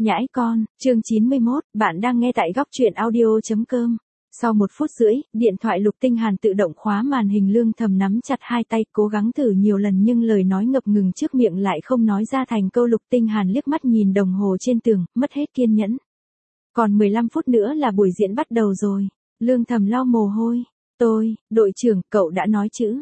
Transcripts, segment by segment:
Nhãi con, chương 91, bạn đang nghe tại góc truyện audio.com. Sau 1 phút rưỡi, điện thoại Lục Tinh Hàn tự động khóa màn hình. Lương Thầm nắm chặt hai tay, cố gắng thử nhiều lần nhưng lời nói ngập ngừng trước miệng lại không nói ra thành câu. Lục Tinh Hàn liếc mắt nhìn đồng hồ trên tường, mất hết kiên nhẫn. Còn 15 phút nữa là buổi diễn bắt đầu rồi. Lương Thầm lau mồ hôi. Đội trưởng, cậu đã nói chữ.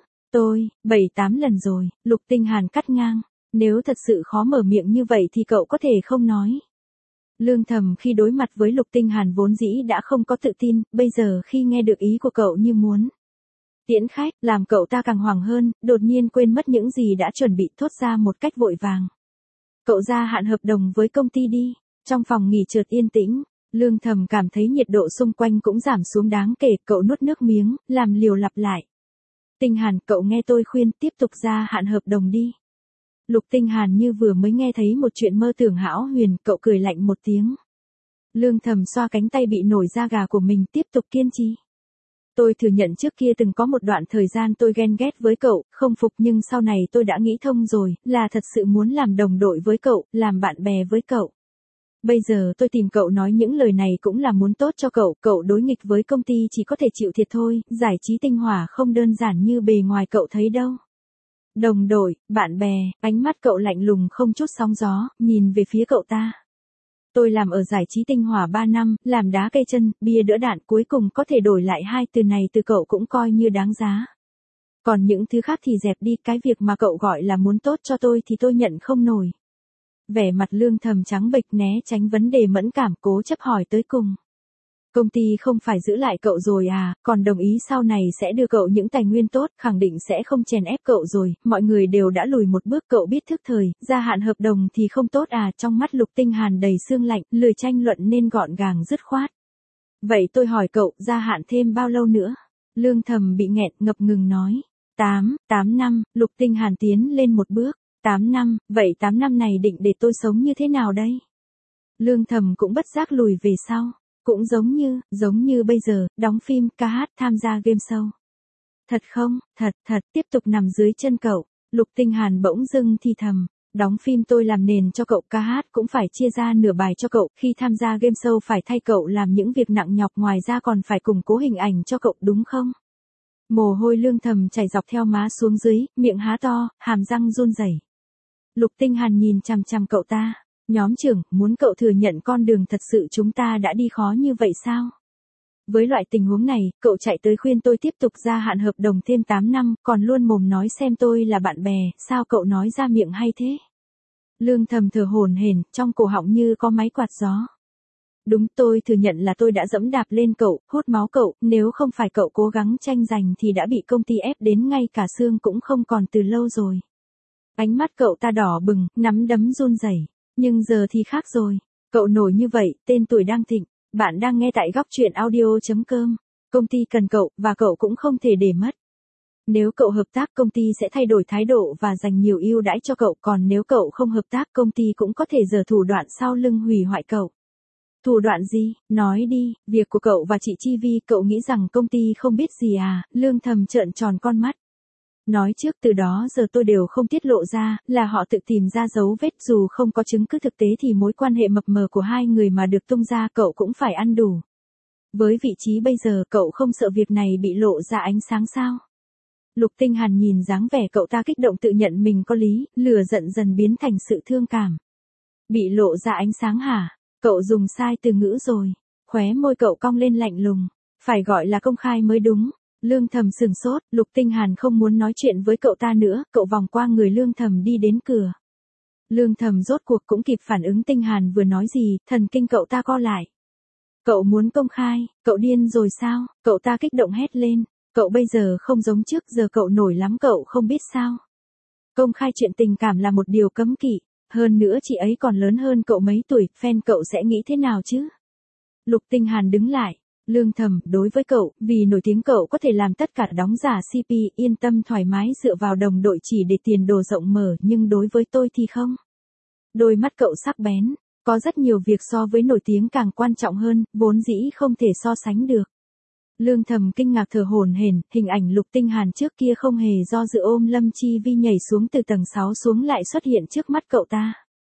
7-8 lần rồi. Lục Tinh Hàn cắt ngang. Nếu thật sự khó mở miệng như vậy thì cậu có thể không nói. Lương Thầm khi đối mặt với Lục Tinh Hàn vốn dĩ đã không có tự tin, bây giờ khi nghe được ý của cậu như muốn tiễn khách, làm cậu ta càng hoảng hơn, đột nhiên quên mất những gì đã chuẩn bị, thốt ra một cách vội vàng. Cậu gia hạn hợp đồng với công ty đi. Trong phòng nghỉ chợt yên tĩnh, Lương Thầm cảm thấy nhiệt độ xung quanh cũng giảm xuống đáng kể, cậu nuốt nước miếng, làm liều lặp lại. Tinh Hàn, cậu nghe tôi khuyên, tiếp tục gia hạn hợp đồng đi. Lục Tinh Hàn như vừa mới nghe thấy một chuyện mơ tưởng hão huyền, cậu cười lạnh một tiếng. Lương Thầm xoa cánh tay bị nổi da gà của mình, tiếp tục kiên trì. Tôi thừa nhận trước kia từng có một đoạn thời gian tôi ghen ghét với cậu, không phục, nhưng sau này tôi đã nghĩ thông rồi, là thật sự muốn làm đồng đội với cậu, làm bạn bè với cậu. Bây giờ tôi tìm cậu nói những lời này cũng là muốn tốt cho cậu đối nghịch với công ty chỉ có thể chịu thiệt thôi, giải trí tinh hỏa không đơn giản như bề ngoài cậu thấy đâu. Đồng đội, bạn bè, ánh mắt cậu lạnh lùng không chút sóng gió, nhìn về phía cậu ta. Tôi làm ở giải trí tinh hỏa 3 năm, làm đá cây chân, bia đỡ đạn, cuối cùng có thể đổi lại hai từ này từ cậu cũng coi như đáng giá. Còn những thứ khác thì dẹp đi, cái việc mà cậu gọi là muốn tốt cho tôi thì tôi nhận không nổi. Vẻ mặt Lương Thầm trắng bệch, né tránh vấn đề mẫn cảm, cố chấp hỏi tới cùng. Công ty không phải giữ lại cậu rồi à, còn đồng ý sau này sẽ đưa cậu những tài nguyên tốt, khẳng định sẽ không chèn ép cậu rồi, mọi người đều đã lùi một bước, cậu biết thức thời, gia hạn hợp đồng thì không tốt à. Trong mắt Lục Tinh Hàn đầy sương lạnh, lười tranh luận nên gọn gàng dứt khoát. Vậy tôi hỏi cậu, gia hạn thêm bao lâu nữa? Lương Thầm bị nghẹn, ngập ngừng nói. 8 năm, Lục Tinh Hàn tiến lên một bước. 8 năm, vậy 8 năm này định để tôi sống như thế nào đây? Lương Thầm cũng bất giác lùi về sau. Cũng giống như bây giờ, đóng phim, ca hát, tham gia game show. Thật không? Thật, tiếp tục nằm dưới chân cậu. Lục Tinh Hàn bỗng dưng thì thầm. Đóng phim tôi làm nền cho cậu, ca hát cũng phải chia ra nửa bài cho cậu, khi tham gia game show phải thay cậu làm những việc nặng nhọc, ngoài ra còn phải củng cố hình ảnh cho cậu, đúng không? Mồ hôi Lương Thầm chảy dọc theo má xuống dưới, miệng há to, hàm răng run rẩy. Lục Tinh Hàn nhìn chằm chằm cậu ta. Nhóm trưởng, muốn cậu thừa nhận con đường thật sự chúng ta đã đi khó như vậy sao? Với loại tình huống này, cậu chạy tới khuyên tôi tiếp tục gia hạn hợp đồng thêm 8 năm, còn luôn mồm nói xem tôi là bạn bè, sao cậu nói ra miệng hay thế? Lương Thầm thở hổn hển, trong cổ họng như có máy quạt gió. Đúng, tôi thừa nhận là tôi đã dẫm đạp lên cậu, hút máu cậu, nếu không phải cậu cố gắng tranh giành thì đã bị công ty ép đến ngay cả xương cũng không còn từ lâu rồi. Ánh mắt cậu ta đỏ bừng, nắm đấm run rẩy. Nhưng giờ thì khác rồi. Cậu nổi như vậy, tên tuổi đang thịnh. Bạn đang nghe tại góc truyện audio.com. Công ty cần cậu, và cậu cũng không thể để mất. Nếu cậu hợp tác, công ty sẽ thay đổi thái độ và dành nhiều ưu đãi cho cậu. Còn nếu cậu không hợp tác, công ty cũng có thể giở thủ đoạn sau lưng hủy hoại cậu. Thủ đoạn gì? Nói đi, việc của cậu và chị Chi Vi, cậu nghĩ rằng công ty không biết gì à? Lương Thầm trợn tròn con mắt. Nói trước, từ đó giờ tôi đều không tiết lộ ra, là họ tự tìm ra dấu vết, dù không có chứng cứ thực tế thì mối quan hệ mập mờ của hai người mà được tung ra cậu cũng phải ăn đủ. Với vị trí bây giờ, cậu không sợ việc này bị lộ ra ánh sáng sao? Lục Tinh Hàn nhìn dáng vẻ cậu ta kích động tự nhận mình có lý, lửa giận dần biến thành sự thương cảm. Bị lộ ra ánh sáng hả? Cậu dùng sai từ ngữ rồi. Khóe môi cậu cong lên lạnh lùng. Phải gọi là công khai mới đúng. Lương Thầm sừng sốt, Lục Tinh Hàn không muốn nói chuyện với cậu ta nữa, cậu vòng qua người Lương Thầm đi đến cửa. Lương Thầm rốt cuộc cũng kịp phản ứng Tinh Hàn vừa nói gì, thần kinh cậu ta co lại. Cậu muốn công khai, cậu điên rồi sao? Cậu ta kích động hét lên, cậu bây giờ không giống trước, giờ cậu nổi lắm, cậu không biết sao? Công khai chuyện tình cảm là một điều cấm kỵ, hơn nữa chị ấy còn lớn hơn cậu mấy tuổi, fan cậu sẽ nghĩ thế nào chứ? Lục Tinh Hàn đứng lại. Lương Thầm, đối với cậu, vì nổi tiếng cậu có thể làm tất cả, đóng giả CP, yên tâm thoải mái dựa vào đồng đội chỉ để tiền đồ rộng mở, nhưng đối với tôi thì không. Đôi mắt cậu sắc bén, có rất nhiều việc so với nổi tiếng càng quan trọng hơn, vốn dĩ không thể so sánh được. Lương Thầm kinh ngạc thở hổn hển, hình ảnh Lục Tinh Hàn trước kia không hề do dự ôm Lâm Chi Vi nhảy xuống từ tầng 6 xuống lại xuất hiện trước mắt cậu ta.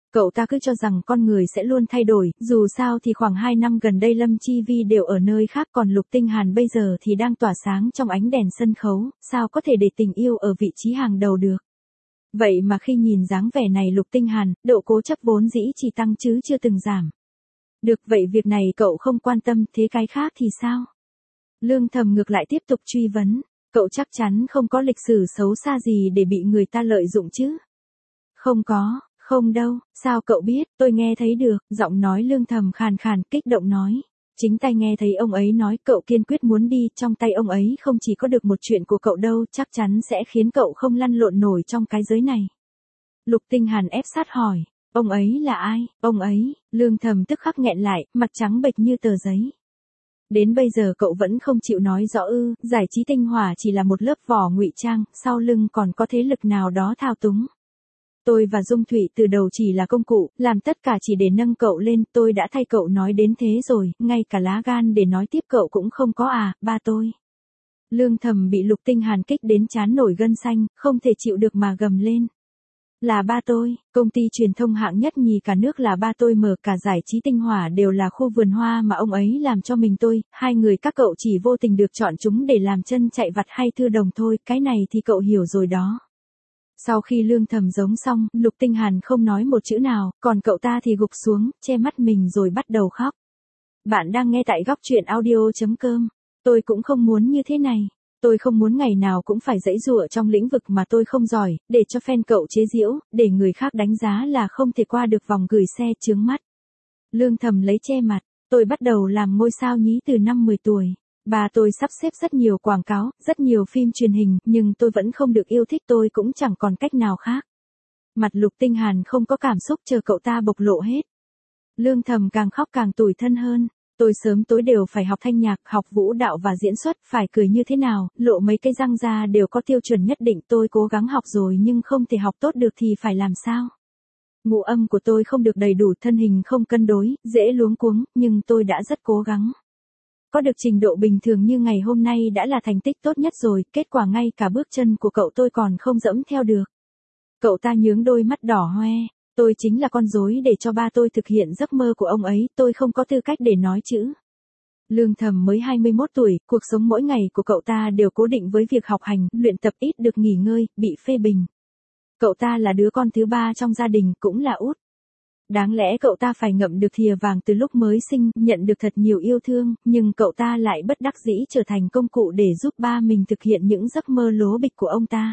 Cậu ta cứ cho rằng con người sẽ luôn thay đổi, dù sao thì khoảng 2 năm gần đây Lâm Chi Vi đều ở nơi khác, còn Lục Tinh Hàn bây giờ thì đang tỏa sáng trong ánh đèn sân khấu, sao có thể để tình yêu ở vị trí hàng đầu được. Vậy mà khi nhìn dáng vẻ này Lục Tinh Hàn, độ cố chấp vốn dĩ chỉ tăng chứ chưa từng giảm. Được, vậy việc này cậu không quan tâm, thế cái khác thì sao? Lương Thầm ngược lại tiếp tục truy vấn, cậu chắc chắn không có lịch sử xấu xa gì để bị người ta lợi dụng chứ? Không có, không đâu, sao cậu biết, tôi nghe thấy được, giọng nói Lương Thầm khàn khàn, kích động nói. Chính tay nghe thấy ông ấy nói cậu kiên quyết muốn đi, trong tay ông ấy không chỉ có được một chuyện của cậu đâu, chắc chắn sẽ khiến cậu không lăn lộn nổi trong cái giới này. Lục Tinh Hàn ép sát hỏi, ông ấy là ai, ông ấy, Lương Thầm tức khắc nghẹn lại, mặt trắng bệch như tờ giấy. Đến bây giờ cậu vẫn không chịu nói rõ ư? Giải trí tinh hỏa chỉ là một lớp vỏ ngụy trang, sau lưng còn có thế lực nào đó thao túng. Tôi và Dung Thụy từ đầu chỉ là công cụ, làm tất cả chỉ để nâng cậu lên, tôi đã thay cậu nói đến thế rồi, ngay cả lá gan để nói tiếp cậu cũng không có à, ba tôi. Lương Thầm bị Lục Tinh Hàn kích đến trán nổi gân xanh, không thể chịu được mà gầm lên. Là ba tôi, công ty truyền thông hạng nhất nhì cả nước là ba tôi mở, cả giải trí tinh hỏa đều là khu vườn hoa mà ông ấy làm cho mình tôi, hai người các cậu chỉ vô tình được chọn chúng để làm chân chạy vặt hay thư đồng thôi, cái này thì cậu hiểu rồi đó. Sau khi Lương Thầm giống xong, Lục Tinh Hàn không nói một chữ nào, còn cậu ta thì gục xuống, che mắt mình rồi bắt đầu khóc. Bạn đang nghe tại góc truyện audio.com. Tôi cũng không muốn như thế này. Tôi không muốn ngày nào cũng phải giãy giụa trong lĩnh vực mà tôi không giỏi, để cho fan cậu chế giễu, để người khác đánh giá là không thể qua được vòng gửi xe chướng mắt. Lương Thầm lấy che mặt, tôi bắt đầu làm ngôi sao nhí từ năm 10 tuổi. Bà tôi sắp xếp rất nhiều quảng cáo, rất nhiều phim truyền hình, nhưng tôi vẫn không được yêu thích, tôi cũng chẳng còn cách nào khác. Mặt Lục Tinh Hàn không có cảm xúc, chờ cậu ta bộc lộ hết. Lương Thầm càng khóc càng tủi thân hơn. Tôi sớm tối đều phải học thanh nhạc, học vũ đạo và diễn xuất, phải cười như thế nào, lộ mấy cái răng ra đều có tiêu chuẩn nhất định, tôi cố gắng học rồi nhưng không thể học tốt được thì phải làm sao? Ngũ âm của tôi không được đầy đủ, thân hình không cân đối, dễ luống cuống, nhưng tôi đã rất cố gắng. Có được trình độ bình thường như ngày hôm nay đã là thành tích tốt nhất rồi, kết quả ngay cả bước chân của cậu tôi còn không dẫm theo được. Cậu ta nhướng đôi mắt đỏ hoe. Tôi chính là con rối để cho ba tôi thực hiện giấc mơ của ông ấy, tôi không có tư cách để nói chữ. Lương Thầm mới 21 tuổi, cuộc sống mỗi ngày của cậu ta đều cố định với việc học hành, luyện tập, ít được nghỉ ngơi, bị phê bình. Cậu ta là đứa con thứ ba trong gia đình, cũng là út. Đáng lẽ cậu ta phải ngậm được thìa vàng từ lúc mới sinh, nhận được thật nhiều yêu thương, nhưng cậu ta lại bất đắc dĩ trở thành công cụ để giúp ba mình thực hiện những giấc mơ lố bịch của ông ta.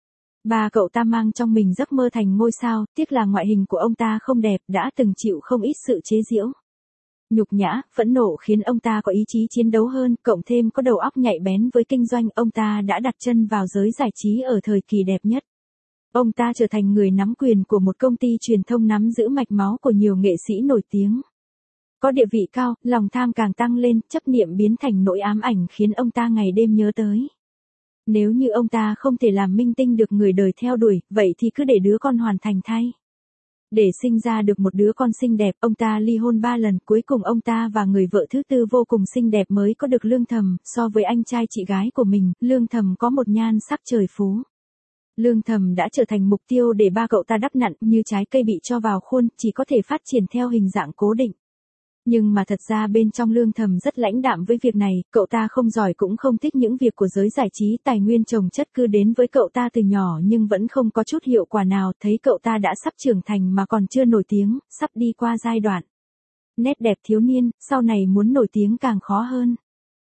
Ba cậu ta mang trong mình giấc mơ thành ngôi sao, tiếc là ngoại hình của ông ta không đẹp, đã từng chịu không ít sự chế giễu. Nhục nhã, phẫn nộ khiến ông ta có ý chí chiến đấu hơn, cộng thêm có đầu óc nhạy bén với kinh doanh, ông ta đã đặt chân vào giới giải trí ở thời kỳ đẹp nhất. Ông ta trở thành người nắm quyền của một công ty truyền thông, nắm giữ mạch máu của nhiều nghệ sĩ nổi tiếng. Có địa vị cao, lòng tham càng tăng lên, chấp niệm biến thành nỗi ám ảnh khiến ông ta ngày đêm nhớ tới. Nếu như ông ta không thể làm minh tinh được người đời theo đuổi, vậy thì cứ để đứa con hoàn thành thay. Để sinh ra được một đứa con xinh đẹp, ông ta ly hôn 3 lần, cuối cùng ông ta và người vợ thứ tư vô cùng xinh đẹp mới có được Lương Thầm, so với anh trai chị gái của mình, Lương Thầm có một nhan sắc trời phú. Lương Thầm đã trở thành mục tiêu để ba cậu ta đắp nặn, như trái cây bị cho vào khuôn, chỉ có thể phát triển theo hình dạng cố định. Nhưng mà thật ra bên trong Lương Thầm rất lãnh đạm với việc này, cậu ta không giỏi cũng không thích những việc của giới giải trí, tài nguyên chồng chất cứ đến với cậu ta từ nhỏ nhưng vẫn không có chút hiệu quả nào, thấy cậu ta đã sắp trưởng thành mà còn chưa nổi tiếng, sắp đi qua giai đoạn nét đẹp thiếu niên, sau này muốn nổi tiếng càng khó hơn.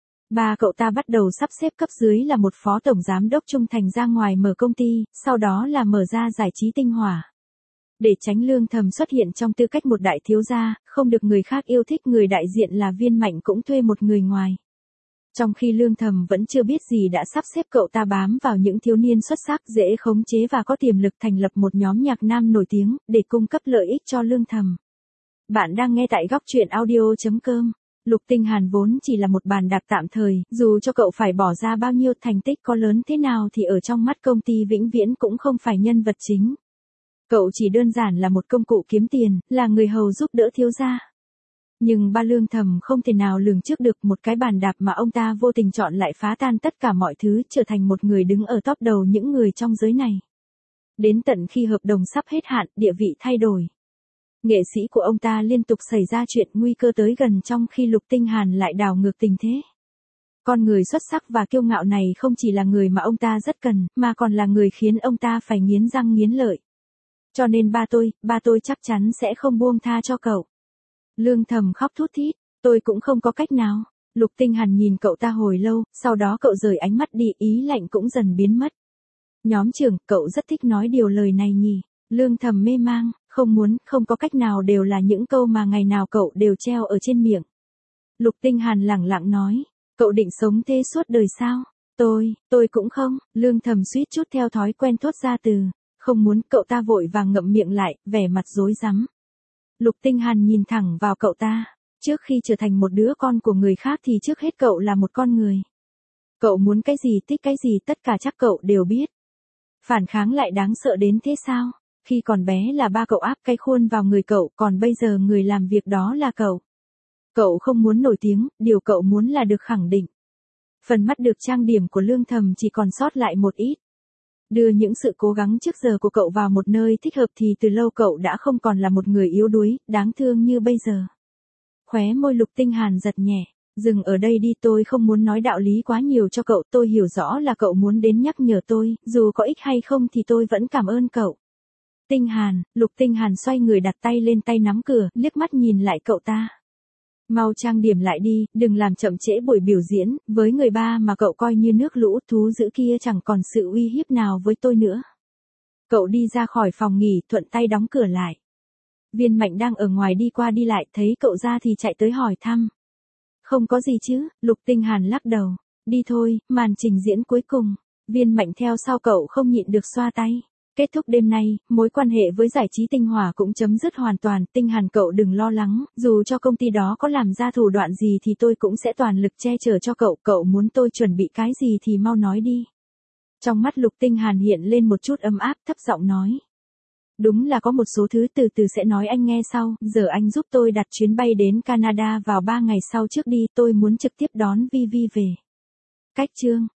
Ba cậu ta bắt đầu sắp xếp cấp dưới là một phó tổng giám đốc trung thành ra ngoài mở công ty, sau đó là mở ra giải trí tinh hỏa. Để tránh Lương Thầm xuất hiện trong tư cách một đại thiếu gia, không được người khác yêu thích, người đại diện là Viên Mạnh cũng thuê một người ngoài. Trong khi Lương Thầm vẫn chưa biết gì đã sắp xếp cậu ta bám vào những thiếu niên xuất sắc, dễ khống chế và có tiềm lực, thành lập một nhóm nhạc nam nổi tiếng, để cung cấp lợi ích cho Lương Thầm. Bạn đang nghe tại góc truyện audio.com. Lục Tinh Hàn vốn chỉ là một bàn đạp tạm thời, dù cho cậu phải bỏ ra bao nhiêu, thành tích có lớn thế nào thì ở trong mắt công ty vĩnh viễn cũng không phải nhân vật chính. Cậu chỉ đơn giản là một công cụ kiếm tiền, là người hầu giúp đỡ thiếu gia. Nhưng ba Lương Thầm không thể nào lường trước được một cái bàn đạp mà ông ta vô tình chọn lại phá tan tất cả mọi thứ, trở thành một người đứng ở top đầu những người trong giới này. Đến tận khi hợp đồng sắp hết hạn, địa vị thay đổi. Nghệ sĩ của ông ta liên tục xảy ra chuyện nguy cơ tới gần trong khi Lục Tinh Hàn lại đảo ngược tình thế. Con người xuất sắc và kiêu ngạo này không chỉ là người mà ông ta rất cần, mà còn là người khiến ông ta phải nghiến răng nghiến lợi. Cho nên ba tôi chắc chắn sẽ không buông tha cho cậu. Lương Thầm khóc thút thít, tôi cũng không có cách nào. Lục Tinh Hàn nhìn cậu ta hồi lâu, sau đó cậu rời ánh mắt đi, ý lạnh cũng dần biến mất. Nhóm trưởng, cậu rất thích nói điều lời này nhỉ? Lương Thầm mê mang, không muốn, không có cách nào đều là những câu mà ngày nào cậu đều treo ở trên miệng. Lục Tinh Hàn lẳng lặng nói, cậu định sống thế suốt đời sao? Tôi cũng không, Lương Thầm suýt chút theo thói quen thốt ra từ, không muốn, cậu ta vội vàng ngậm miệng lại, vẻ mặt rối rắm. Lục Tinh Hàn nhìn thẳng vào cậu ta, trước khi trở thành một đứa con của người khác thì trước hết cậu là một con người. Cậu muốn cái gì, thích cái gì, tất cả chắc cậu đều biết. Phản kháng lại đáng sợ đến thế sao? Khi còn bé là ba cậu áp cái khuôn vào người cậu, còn bây giờ người làm việc đó là cậu. Cậu không muốn nổi tiếng, điều cậu muốn là được khẳng định. Phần mắt được trang điểm của Lương Thầm chỉ còn sót lại một ít. Đưa những sự cố gắng trước giờ của cậu vào một nơi thích hợp thì từ lâu cậu đã không còn là một người yếu đuối, đáng thương như bây giờ. Khóe môi Lục Tinh Hàn giật nhẹ, dừng ở đây đi, tôi không muốn nói đạo lý quá nhiều cho cậu, tôi hiểu rõ là cậu muốn đến nhắc nhở tôi, dù có ích hay không thì tôi vẫn cảm ơn cậu. Tinh Hàn, Lục Tinh Hàn xoay người đặt tay lên tay nắm cửa, liếc mắt nhìn lại cậu ta. Mau trang điểm lại đi, đừng làm chậm trễ buổi biểu diễn, với người ba mà cậu coi như nước lũ thú dữ kia chẳng còn sự uy hiếp nào với tôi nữa. Cậu đi ra khỏi phòng nghỉ, thuận tay đóng cửa lại. Viên Mạnh đang ở ngoài đi qua đi lại, thấy cậu ra thì chạy tới hỏi thăm. Không có gì chứ, Lục Tinh Hàn lắc đầu. Đi thôi, màn trình diễn cuối cùng. Viên Mạnh theo sau cậu không nhịn được xoa tay. Kết thúc đêm nay, mối quan hệ với giải trí Tinh Hỏa cũng chấm dứt hoàn toàn. Tinh Hàn cậu đừng lo lắng, dù cho công ty đó có làm ra thủ đoạn gì thì tôi cũng sẽ toàn lực che chở cho cậu. Cậu muốn tôi chuẩn bị cái gì thì mau nói đi. Trong mắt Lục Tinh Hàn hiện lên một chút ấm áp, thấp giọng nói. Đúng là có một số thứ từ từ sẽ nói anh nghe sau, giờ anh giúp tôi đặt chuyến bay đến Canada vào 3 ngày sau trước đi, tôi muốn trực tiếp đón Vi Vi về. Cách chương